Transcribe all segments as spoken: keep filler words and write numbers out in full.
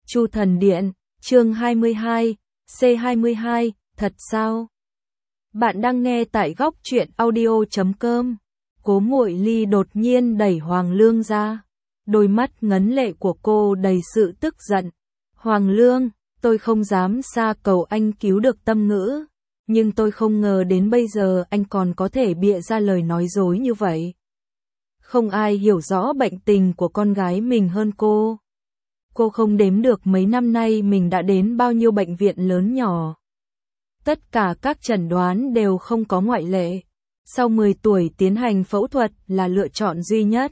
Chu Thần Điện, chương hai mươi hai, C hai mươi hai, thật sao? Bạn đang nghe tại góc truyện audio chấm com. Cố Muội Ly đột nhiên đẩy Hoàng Lương ra. Đôi mắt ngấn lệ của cô đầy sự tức giận. Hoàng Lương, tôi không dám xa cầu anh cứu được Tâm Ngữ. Nhưng tôi không ngờ đến bây giờ anh còn có thể bịa ra lời nói dối như vậy. Không ai hiểu rõ bệnh tình của con gái mình hơn cô. Cô không đếm được mấy năm nay mình đã đến bao nhiêu bệnh viện lớn nhỏ. Tất cả các chẩn đoán đều không có ngoại lệ. Sau mười tuổi tiến hành phẫu thuật là lựa chọn duy nhất.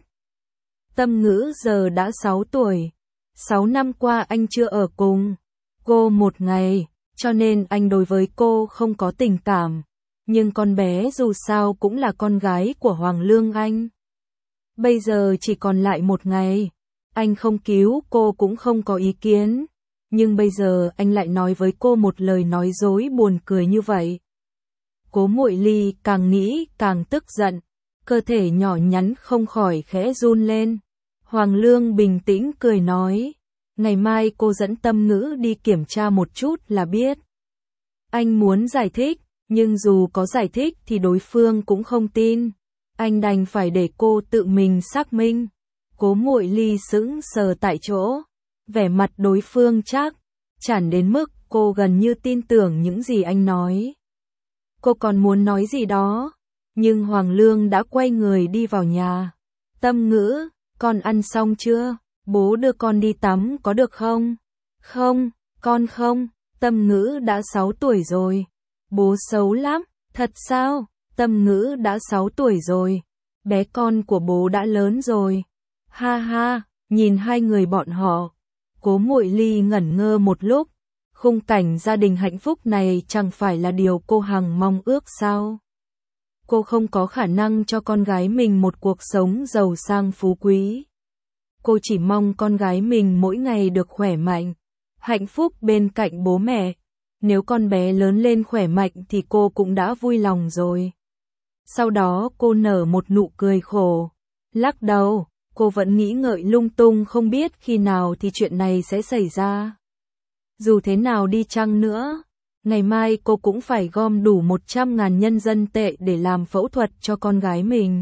Tâm Ngữ giờ đã sáu tuổi. sáu năm qua anh chưa ở cùng cô một ngày, cho nên anh đối với cô không có tình cảm. Nhưng con bé dù sao cũng là con gái của Hoàng Lương anh. Bây giờ chỉ còn lại một ngày. Anh không cứu cô cũng không có ý kiến. Nhưng bây giờ anh lại nói với cô một lời nói dối buồn cười như vậy. Cố Muội Ly càng nghĩ càng tức giận. Cơ thể nhỏ nhắn không khỏi khẽ run lên. Hoàng Lương bình tĩnh cười nói. Ngày mai cô dẫn Tâm Ngữ đi kiểm tra một chút là biết. Anh muốn giải thích, nhưng dù có giải thích thì đối phương cũng không tin. Anh đành phải để cô tự mình xác minh. Cố Muội Ly sững sờ tại chỗ. Vẻ mặt đối phương chắc chắn đến mức cô gần như tin tưởng những gì anh nói. Cô còn muốn nói gì đó, nhưng Hoàng Lương đã quay người đi vào nhà. Tâm Ngữ, con ăn xong chưa? Bố đưa con đi tắm có được không? Không, con không. Tâm Ngữ đã sáu tuổi rồi. Bố xấu lắm. Thật sao? Tâm Ngữ đã sáu tuổi rồi. Bé con của bố đã lớn rồi. Ha ha, nhìn hai người bọn họ. Cố Muội Ly ngẩn ngơ một lúc. Khung cảnh gia đình hạnh phúc này chẳng phải là điều cô hằng mong ước sao? Cô không có khả năng cho con gái mình một cuộc sống giàu sang phú quý. Cô chỉ mong con gái mình mỗi ngày được khỏe mạnh, hạnh phúc bên cạnh bố mẹ. Nếu con bé lớn lên khỏe mạnh thì cô cũng đã vui lòng rồi. Sau đó cô nở một nụ cười khổ. Lắc đầu, cô vẫn nghĩ ngợi lung tung không biết khi nào thì chuyện này sẽ xảy ra. Dù thế nào đi chăng nữa, ngày mai cô cũng phải gom đủ một trăm ngàn nhân dân tệ để làm phẫu thuật cho con gái mình.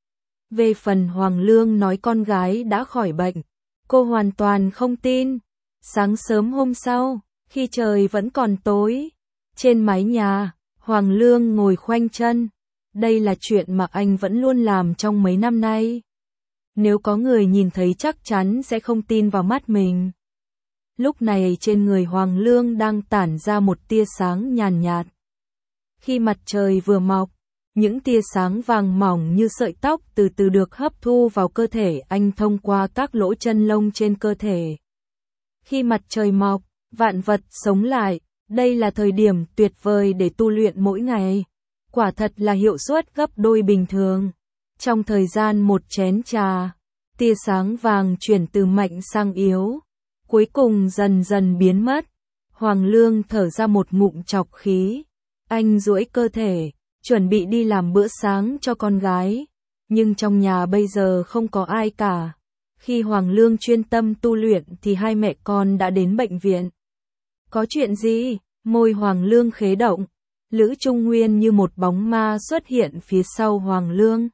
Về phần Hoàng Lương nói con gái đã khỏi bệnh, cô hoàn toàn không tin. Sáng sớm hôm sau, khi trời vẫn còn tối, trên mái nhà, Hoàng Lương ngồi khoanh chân. Đây là chuyện mà anh vẫn luôn làm trong mấy năm nay. Nếu có người nhìn thấy chắc chắn sẽ không tin vào mắt mình. Lúc này trên người Hoàng Lương đang tản ra một tia sáng nhàn nhạt. Khi mặt trời vừa mọc, những tia sáng vàng mỏng như sợi tóc từ từ được hấp thu vào cơ thể anh thông qua các lỗ chân lông trên cơ thể. Khi mặt trời mọc, vạn vật sống lại, đây là thời điểm tuyệt vời để tu luyện mỗi ngày. Quả thật là hiệu suất gấp đôi bình thường. Trong thời gian một chén trà, tia sáng vàng chuyển từ mạnh sang yếu, cuối cùng dần dần biến mất. Hoàng Lương thở ra một ngụm trọc khí. Anh duỗi cơ thể, chuẩn bị đi làm bữa sáng cho con gái. Nhưng trong nhà bây giờ không có ai cả. Khi Hoàng Lương chuyên tâm tu luyện thì hai mẹ con đã đến bệnh viện. Có chuyện gì? Môi Hoàng Lương khế động. Lữ Trung Nguyên như một bóng ma xuất hiện phía sau Hoàng Lương.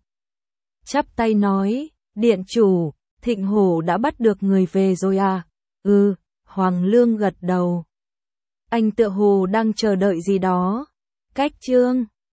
Chắp tay nói, điện chủ, Thịnh Hổ đã bắt được người về rồi à? Ừ, Hoàng Lương gật đầu. Anh tựa hồ đang chờ đợi gì đó. Cách chương